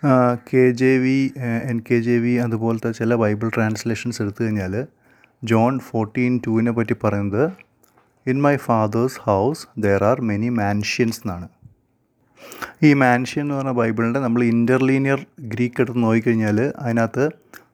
KJV, NKJV അതുപോലത്തെ ചില Bible translations എടുത്തു കഴിഞ്ഞാൽ ജോൺ 14:2 പറ്റി പറയുന്നത് in my father's house there are many mansions എന്നാണ്. ഈ മാൻഷ്യൻ എന്ന് പറഞ്ഞ ബൈബിളിൻ്റെ നമ്മൾ ഇൻ്റർലീനിയർ ഗ്രീക്ക് എടുത്ത് നോക്കിക്കഴിഞ്ഞാൽ അതിനകത്ത്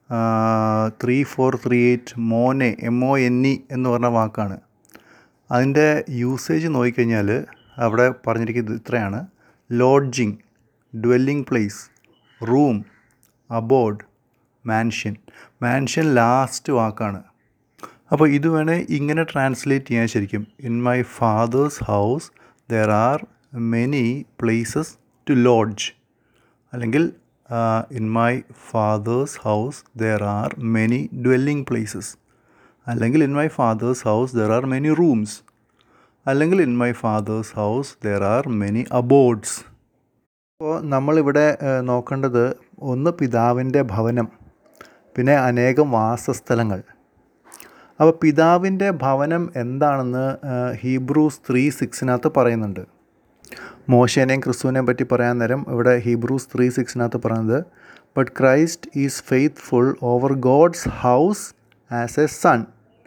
3438 മോനെ MONE എന്ന് പറഞ്ഞ വാക്കാണ്. അതിൻ്റെ യൂസേജ് നോക്കിക്കഴിഞ്ഞാൽ അവിടെ പറഞ്ഞിരിക്കുന്നത് ഇത്രയാണ്: lodging, dwelling place, room, abode, mansion. Mansion last വാക്കാണ്. അപ്പോൾ ഇത് വേണേൽ ഇങ്ങനെ ട്രാൻസ്ലേറ്റ് ചെയ്യാൻ ശരിക്കും: in my father's house there are many places to lodge, അല്ലെങ്കിൽ in my father's house there are many dwelling places, അല്ലെങ്കിൽ in my father's house there are many rooms, അല്ലെങ്കിൽ in my father's house there are many abodes. അപ്പോൾ നമ്മളിവിടെ നോക്കേണ്ടത് ഒന്ന് പിതാവിൻ്റെ ഭവനം, പിന്നെ അനേകം വാസസ്ഥലങ്ങൾ. അപ്പോൾ പിതാവിൻ്റെ ഭവനം എന്താണെന്ന് ഹീബ്രൂസ് 3:6 പറയുന്നുണ്ട്. മോശേനെയും ക്രിസ്തുവിനെയും പറ്റി പറയാൻ നേരം ഇവിടെ ഹീബ്രൂസ് 3:6 പറയുന്നത്, but Christ is faithful over God's house as a son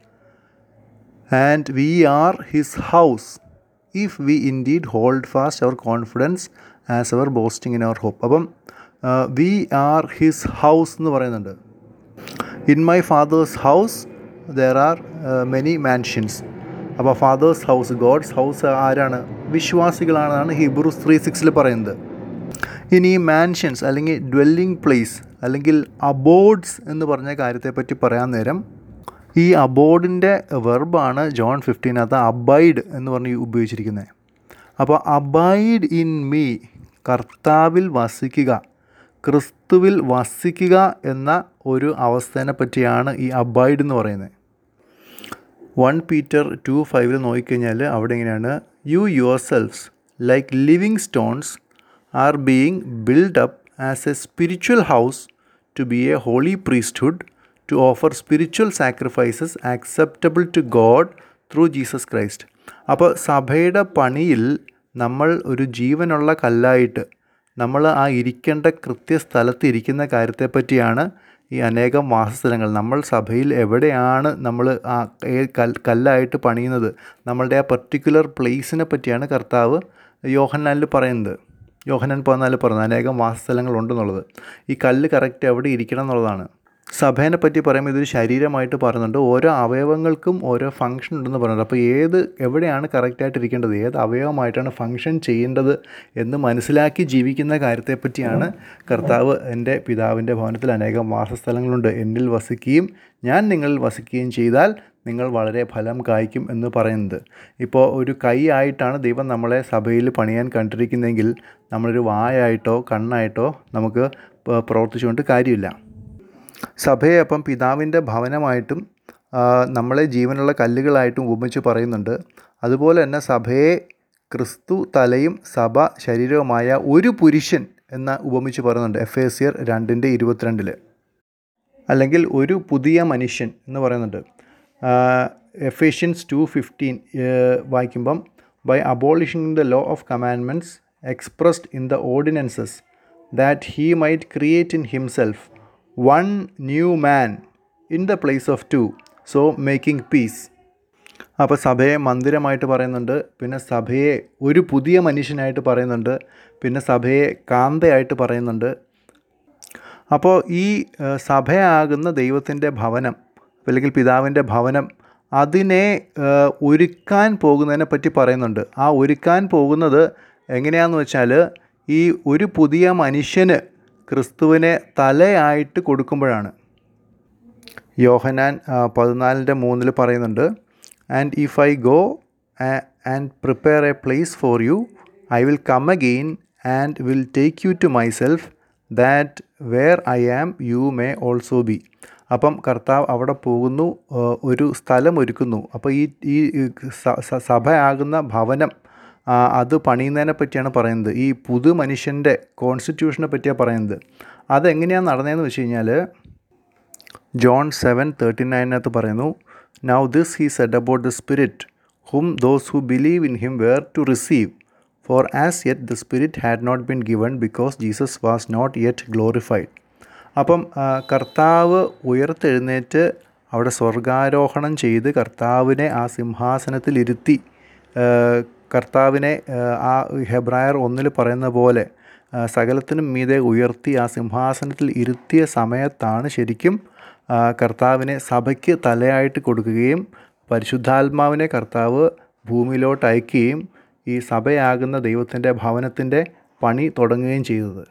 and we are his house if we indeed hold fast our confidence as our boasting in our hope. അപ്പം വി ആർ ഹിസ് ഹൗസ് എന്ന് പറയുന്നുണ്ട്. In my father's house there are many mansions. അപ്പോൾ father's house, God's house ആരാണ്? വിശ്വാസികളാണെന്നാണ് Hebrews 3:6 പറയുന്നത്. ഇനി mansions അല്ലെങ്കിൽ dwelling place അല്ലെങ്കിൽ അബോർഡ്സ് എന്ന് പറഞ്ഞ കാര്യത്തെപ്പറ്റി പറയാൻ നേരം ഈ അബോർഡിൻ്റെ വെർബാണ് ജോൺ 15 അബൈഡ് എന്ന് പറഞ്ഞ് ഉപയോഗിച്ചിരിക്കുന്നത്. അപ്പോൾ അബൈഡ് ഇൻ മീ, കർത്താവിൽ വസിക്കുക, ക്രിസ്തുവിൽ വസിക്കുക എന്ന ഒരു അവസ്ഥേനെ പറ്റിയാണ് ഈ അബൈഡ് എന്ന് പറയുന്നത്. 1 Peter 2:5 നോക്കിക്കഴിഞ്ഞാൽ അവിടെ ഇങ്ങനെയാണ്: you yourselves like living stones are being build up as a spiritual house to be a holy priesthood to offer spiritual sacrifices acceptable to God through Jesus Christ. അപ്പോൾ സഭയുടെ പണിയിൽ നമ്മൾ ഒരു ജീവനുള്ള കല്ലായിട്ട് നമ്മൾ ആ ഇരിക്കേണ്ട കൃത്യസ്ഥലത്ത് ഇരിക്കുന്ന കാര്യത്തെപ്പറ്റിയാണ് ഈ അനേകം വാസസ്ഥലങ്ങൾ. നമ്മൾ സഭയിൽ എവിടെയാണ് നമ്മൾ ആ കല്ലായിട്ട് പണിയുന്നത്, നമ്മളുടെ ആ പർട്ടിക്കുലർ പ്ലേസിനെ പറ്റിയാണ് കർത്താവ് യോഹന്നാനിൽ പറയുന്നത്. യോഹന്നാൻ 14 പറയുന്നത് അനേകം വാസസ്ഥലങ്ങളുണ്ടെന്നുള്ളത്. ഈ കല്ല് കറക്റ്റ് എവിടെ ഇരിക്കണം എന്നുള്ളതാണ്. സഭേനെ പറ്റി പറയുമ്പോൾ ഇതൊരു ശരീരമായിട്ട് പറയുന്നുണ്ട്. ഓരോ അവയവങ്ങൾക്കും ഓരോ ഫങ്ഷൻ ഉണ്ടെന്ന് പറയുന്നുണ്ട്. അപ്പോൾ എവിടെയാണ് കറക്റ്റായിട്ട് ഇരിക്കേണ്ടത്, ഏത് അവയവമായിട്ടാണ് ഫങ്ഷൻ ചെയ്യേണ്ടത് എന്ന് മനസ്സിലാക്കി ജീവിക്കുന്ന കാര്യത്തെപ്പറ്റിയാണ് കർത്താവ് എൻ്റെ പിതാവിൻ്റെ ഭവനത്തിൽ അനേകം വാസസ്ഥലങ്ങളുണ്ട്, എന്നിൽ വസിക്കുകയും ഞാൻ നിങ്ങളിൽ വസിക്കുകയും ചെയ്താൽ നിങ്ങൾ വളരെ ഫലം കായ്ക്കും എന്ന് പറയുന്നത്. ഇപ്പോൾ ഒരു കൈ ആയിട്ടാണ് ദൈവം നമ്മളെ സഭയിൽ പണിയാൻ കണ്ടിരിക്കുന്നതെങ്കിൽ നമ്മളൊരു വായായിട്ടോ കണ്ണായിട്ടോ നമുക്ക് പ്രവർത്തിച്ചുകൊണ്ട് കാര്യമില്ല. സഭയെ അപ്പം പിതാവിൻ്റെ ഭവനമായിട്ടും നമ്മളെ ജീവനുള്ള കല്ലുകളായിട്ടും ഉപമിച്ച് പറയുന്നുണ്ട്. അതുപോലെ തന്നെ സഭയെ ക്രിസ്തു തലയും സഭ ശരീരവുമായ ഒരു പുരുഷൻ എന്ന ഉപമിച്ച് പറയുന്നുണ്ട് എഫേസ്യർ 2:22. അല്ലെങ്കിൽ ഒരു പുതിയ മനുഷ്യൻ എന്ന് പറയുന്നുണ്ട്. എഫേഷ്യൻസ് 2:15 വായിക്കുമ്പം, by abolishing the law of commandments expressed in the ordinances that he might create in himself one new man in the place of two, so making peace. അപ്പോൾ സഭയെ മന്ദിരമായിട്ട് പറയുന്നുണ്ട്, പിന്നെ സഭയെ ഒരു പുതിയ മനുഷ്യനായിട്ട് പറയുന്നുണ്ട്, പിന്നെ സഭയെ കാന്തയായിട്ട് പറയുന്നുണ്ട്. അപ്പോൾ ഈ സഭയാകുന്ന ദൈവത്തിൻ്റെ ഭവനം അല്ലെങ്കിൽ പിതാവിൻ്റെ ഭവനം, അതിനെ ഒരുക്കാൻ പോകുന്നതിനെ പറ്റി പറയുന്നുണ്ട്. ആ ഒരുക്കാൻ പോകുന്നത് എങ്ങനെയാണെന്ന് വെച്ചാൽ, ഈ ഒരു പുതിയ മനുഷ്യന് ക്രിസ്തുവിനെ തലയായിട്ട് കൊടുക്കുമ്പോഴാണ്. യോഹന്നാൻ 14:3 പറയുന്നുണ്ട്, and if I go and prepare a place for you I will come again and will take you to myself that where I am you may also be. അപ്പം കർത്താവ് അവിടെ പോകുന്നു, ഒരു സ്ഥലം ഒരുക്കുന്നു. അപ്പോൾ ഈ സഭയാകുന്ന ഭവനം അത് പണിയുന്നതിനെ പറ്റിയാണ് പറയുന്നത്. ഈ പുതു മനുഷ്യൻ്റെ കോൺസ്റ്റിറ്റ്യൂഷനെ പറ്റിയാണ് പറയുന്നത്. അതെങ്ങനെയാണ് നടന്നതെന്ന് വെച്ച് കഴിഞ്ഞാൽ ജോൺ 7:39 പറയുന്നു, now this he said about the Spirit whom those who believe in him were to receive. For as yet the Spirit had not been given because Jesus was not yet glorified. അപ്പം കർത്താവ് ഉയർത്തെഴുന്നേറ്റ് അവിടെ സ്വർഗാരോഹണം ചെയ്ത് കർത്താവിനെ ആ സിംഹാസനത്തിൽ ഇരുത്തി, കർത്താവിനെ ആ ഹെബ്രായർ 1 പറയുന്ന പോലെ സകലത്തിനും മീതെ ഉയർത്തി ആ സിംഹാസനത്തിൽ ഇരുത്തിയ സമയത്താണ് ശരിക്കും കർത്താവിനെ സഭയ്ക്ക് തലയായിട്ട് കൊടുക്കുകയും പരിശുദ്ധാത്മാവിനെ കർത്താവ് ഭൂമിയിലോട്ട് അയക്കുകയും ഈ സഭയാകുന്ന ദൈവത്തിൻ്റെ ഭവനത്തിൻ്റെ പണി തുടങ്ങുകയും ചെയ്തത്.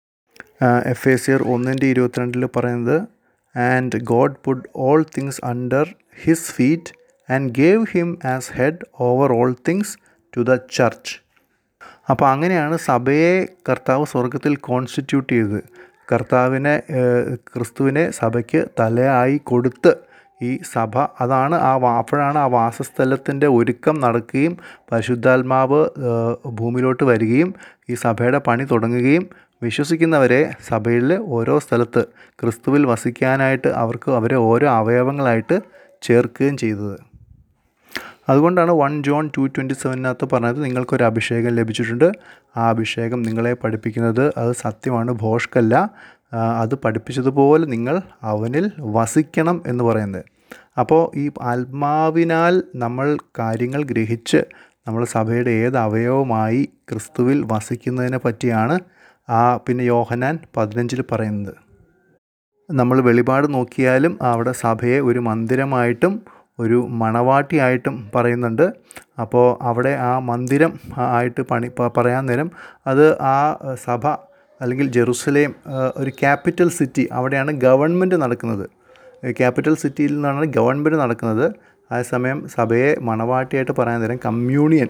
എഫേസ്യർ 1:22 പറയുന്നത്, and God put all things under his feet and gave him as head over all things to the church. അപ്പോൾ അങ്ങനെയാണ് സഭയെ കർത്താവ് സ്വർഗത്തിൽ കോൺസ്റ്റിറ്റ്യൂട്ട് ചെയ്തത്. കർത്താവിനെ ക്രിസ്തുവിനെ സഭയ്ക്ക് തലയായി കൊടുത്ത് ഈ സഭ അതാണ് അപ്പോഴാണ് ആ വാസസ്ഥലത്തിൻ്റെ ഒരുക്കം നടക്കുകയും പരിശുദ്ധാത്മാവ് ഭൂമിയിലോട്ട് വരികയും ഈ സഭയുടെ പണി തുടങ്ങുകയും വിശ്വസിക്കുന്നവരെ സഭയിൽ ഓരോ സ്ഥലത്ത് ക്രിസ്തുവിൽ വസിക്കാനായിട്ട് അവരെ ഓരോ അവയവങ്ങളായിട്ട് ചേർക്കുകയും ചെയ്തത്. അതുകൊണ്ടാണ് 1 John 2:27 പറഞ്ഞത്, നിങ്ങൾക്കൊരു അഭിഷേകം ലഭിച്ചിട്ടുണ്ട്, ആ അഭിഷേകം നിങ്ങളെ പഠിപ്പിക്കുന്നത് അത് സത്യമാണ്, ഭോഷ്കല്ല, അത് പഠിപ്പിച്ചതുപോലെ നിങ്ങൾ അവനിൽ വസിക്കണം എന്ന് പറയുന്നത്. അപ്പോൾ ഈ ആത്മാവിനാൽ നമ്മൾ കാര്യങ്ങൾ ഗ്രഹിച്ച് നമ്മൾ സഭയുടെ ഏത് അവയവമായി ക്രിസ്തുവിൽ വസിക്കുന്നതിനെ പറ്റിയാണ് പിന്നെ യോഹന്നാൻ 15 പറയുന്നത്. നമ്മൾ വെളിപാട് നോക്കിയാലും അവിടെ സഭയെ ഒരു മന്ദിരമായിട്ടും ഒരു മണവാട്ടിയായിട്ടും പറയുന്നുണ്ട്. അപ്പോൾ അവിടെ ആ മന്ദിരം ആയിട്ട് പറയാൻ നേരം അത് ആ സഭ അല്ലെങ്കിൽ ജെറുസലേം ഒരു ക്യാപിറ്റൽ സിറ്റി, അവിടെയാണ് ഗവൺമെൻറ് നടക്കുന്നത്. ക്യാപിറ്റൽ സിറ്റിയിൽ നിന്നാണ് ഗവൺമെൻറ് നടക്കുന്നത്. അതേസമയം സഭയെ മണവാട്ടിയായിട്ട് പറയാൻ നേരം കമ്മ്യൂണിയൻ,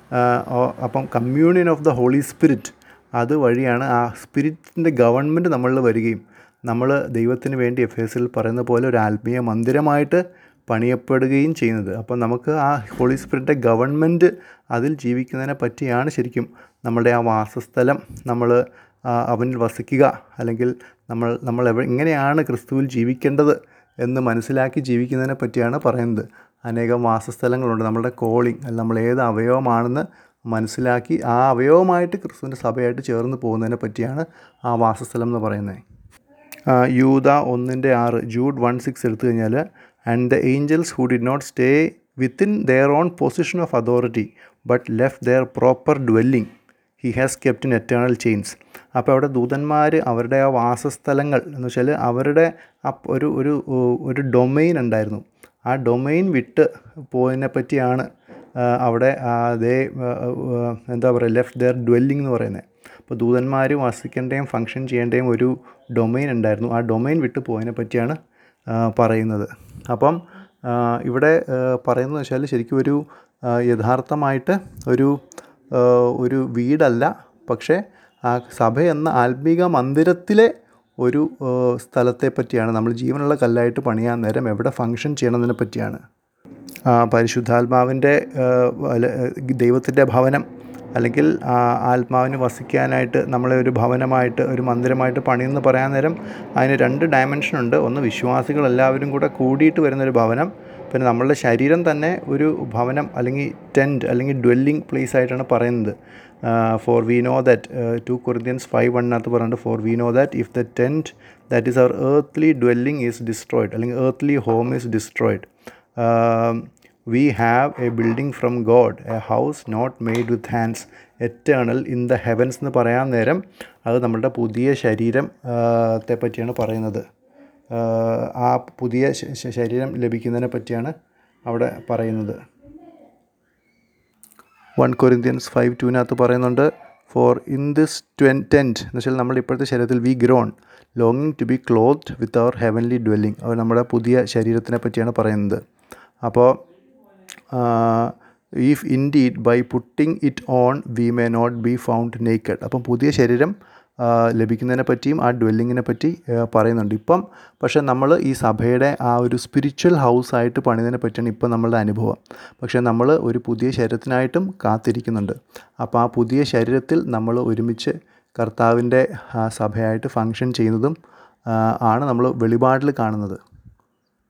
അപ്പം communion of the Holy Spirit, അത് വഴിയാണ് ആ സ്പിരിറ്റിൻ്റെ ഗവൺമെൻറ് നമ്മളിൽ വരികയും നമ്മൾ ദൈവത്തിന് വേണ്ടി എഫേസിൽ പറയുന്ന പോലെ ഒരു ആത്മീയ മന്ദിരമായിട്ട് പണിയപ്പെടുകയും ചെയ്യുന്നത്. അപ്പം നമുക്ക് ആ ഹോളി സ്പിരിറ്റിൻ്റെ ഗവൺമെൻറ് അതിൽ ജീവിക്കുന്നതിനെ പറ്റിയാണ് ശരിക്കും നമ്മളുടെ ആ വാസസ്ഥലം, നമ്മൾ അവനിൽ വസിക്കുക, അല്ലെങ്കിൽ നമ്മൾ എങ്ങനെയാണ് ക്രിസ്തുവിൽ ജീവിക്കേണ്ടത് എന്ന് മനസ്സിലാക്കി ജീവിക്കുന്നതിനെ പറ്റിയാണ് പറയുന്നത്. അനേകം വാസസ്ഥലങ്ങളുണ്ട്. നമ്മളുടെ കോളിംഗ്, അല്ലെങ്കിൽ നമ്മൾ ഏത് അവയവമാണെന്ന് മനസ്സിലാക്കി ആ അവയവമായിട്ട് ക്രിസ്തുവിൻ്റെ സഭയായിട്ട് ചേർന്ന് പോകുന്നതിനെ പറ്റിയാണ് ആ വാസസ്ഥലം എന്ന് പറയുന്നത്. യൂദ 1:6, ജൂഡ് 1:6 എടുത്തു കഴിഞ്ഞാൽ, and the angels who did not stay within their own position of authority but left their proper dwelling he has kept in eternal chains. അപ്പോൾ അവിടെ ദൂതന്മാർ അവരുടെ ആ വാസസ്ഥലങ്ങൾ എന്ന് വെച്ചാൽ അവരുടെ ഒരു ഡൊമെയിൻ ഉണ്ടായിരുന്നു. ആ ഡൊമെയിൻ വിട്ട് പോയതിനെ പറ്റിയാണ് അവിടെ എന്താ പറയുക, ലെഫ്റ്റ് ദെയർ ഡ്വെല്ലിംഗ് എന്ന് പറയുന്നത്. അപ്പോൾ ദൂതന്മാർ വസിക്കേണ്ടയും ഫങ്ഷൻ ചെയ്യേണ്ടയും ഒരു ഡൊമെയിൻ ഉണ്ടായിരുന്നു. ആ ഡൊമെയിൻ വിട്ട് പോയതിനെ പറ്റിയാണ് പറയുന്നത്. അപ്പം ഇവിടെ പറയുന്നത് വെച്ചാൽ ശരിക്കും ഒരു യഥാർത്ഥമായിട്ട് ഒരു വീടല്ല, പക്ഷേ ആ സഭ എന്ന ആത്മീക മന്ദിരത്തിലെ ഒരു സ്ഥലത്തെ പറ്റിയാണ്, നമ്മൾ ജീവനുള്ള കല്ലായിട്ട് പണിയാൻ നേരം എവിടെ ഫങ്ഷൻ ചെയ്യണമെന്നതിനെ പറ്റിയാണ്. പരിശുദ്ധാത്മാവിൻ്റെ ദൈവത്തിൻ്റെ ഭവനം അല്ലെങ്കിൽ ആത്മാവിന് വസിക്കാനായിട്ട് നമ്മളെ ഒരു ഭവനമായിട്ട് ഒരു മന്ദിരമായിട്ട് പണിയെന്ന് പറയാൻ നേരം അതിന് 2 ഡയമെൻഷനുണ്ട്. ഒന്ന് വിശ്വാസികളെല്ലാവരും കൂടെ കൂടിയിട്ട് വരുന്നൊരു ഭവനം, പിന്നെ നമ്മളുടെ ശരീരം തന്നെ ഒരു ഭവനം അല്ലെങ്കിൽ ടെൻറ്റ് അല്ലെങ്കിൽ ഡ്വെല്ലിംഗ് പ്ലേസ് ആയിട്ടാണ് പറയുന്നത്. For we know that 2 Corinthians 5:1 പറയുന്നുണ്ട്, for we know that if the tent that is our earthly dwelling is destroyed അല്ലെങ്കിൽ earthly home is destroyed, we have a building from God, a house not made with hands, eternal in the heavens എന്ന് പറയാൻ നേരം അത് നമ്മളുടെ പുതിയ ശരീരത്തെ പറ്റിയാണ് പറയുന്നത്. ആ പുതിയ ശരീരം ലഭിക്കുന്നതിനെ പറ്റിയാണ് അവിടെ പറയുന്നത്. 1 Corinthians 5:2 പറയുന്നുണ്ട്, ഫോർ ഇൻ ദിസ് ടെൻറ്റ് എന്ന് വെച്ചാൽ നമ്മൾ ഇപ്പോഴത്തെ ശരീരത്തിൽ വി ഗ്രോൺ ലോങ്ങിങ് to be clothed with our heavenly dwelling, അത് നമ്മുടെ പുതിയ ശരീരത്തിനെ പറ്റിയാണ് പറയുന്നത്. അപ്പോൾ if indeed by putting it on we may not be found naked, അപ്പം പുതിയ ശരീരം ലഭിക്കുന്നതിനെ പറ്റിയും ആ ഡ്വെല്ലിങ്ങിനെ പറ്റി പറയുന്നുണ്ട്. ഇപ്പം പക്ഷേ നമ്മൾ ഈ സഭയുടെ ആ ഒരു സ്പിരിച്വൽ ഹൗസായിട്ട് പണിതിനെ പറ്റിയാണ് ഇപ്പം നമ്മളുടെ അനുഭവം. പക്ഷേ നമ്മൾ ഒരു പുതിയ ശരീരത്തിനായിട്ടും കാത്തിരിക്കുന്നുണ്ട്. അപ്പോൾ ആ പുതിയ ശരീരത്തിൽ നമ്മൾ ഒരുമിച്ച് കർത്താവിൻ്റെ സഭയായിട്ട് ഫങ്ഷൻ ചെയ്യുന്നതും ആണ് നമ്മൾ വെളിപാടിൽ കാണുന്നത്.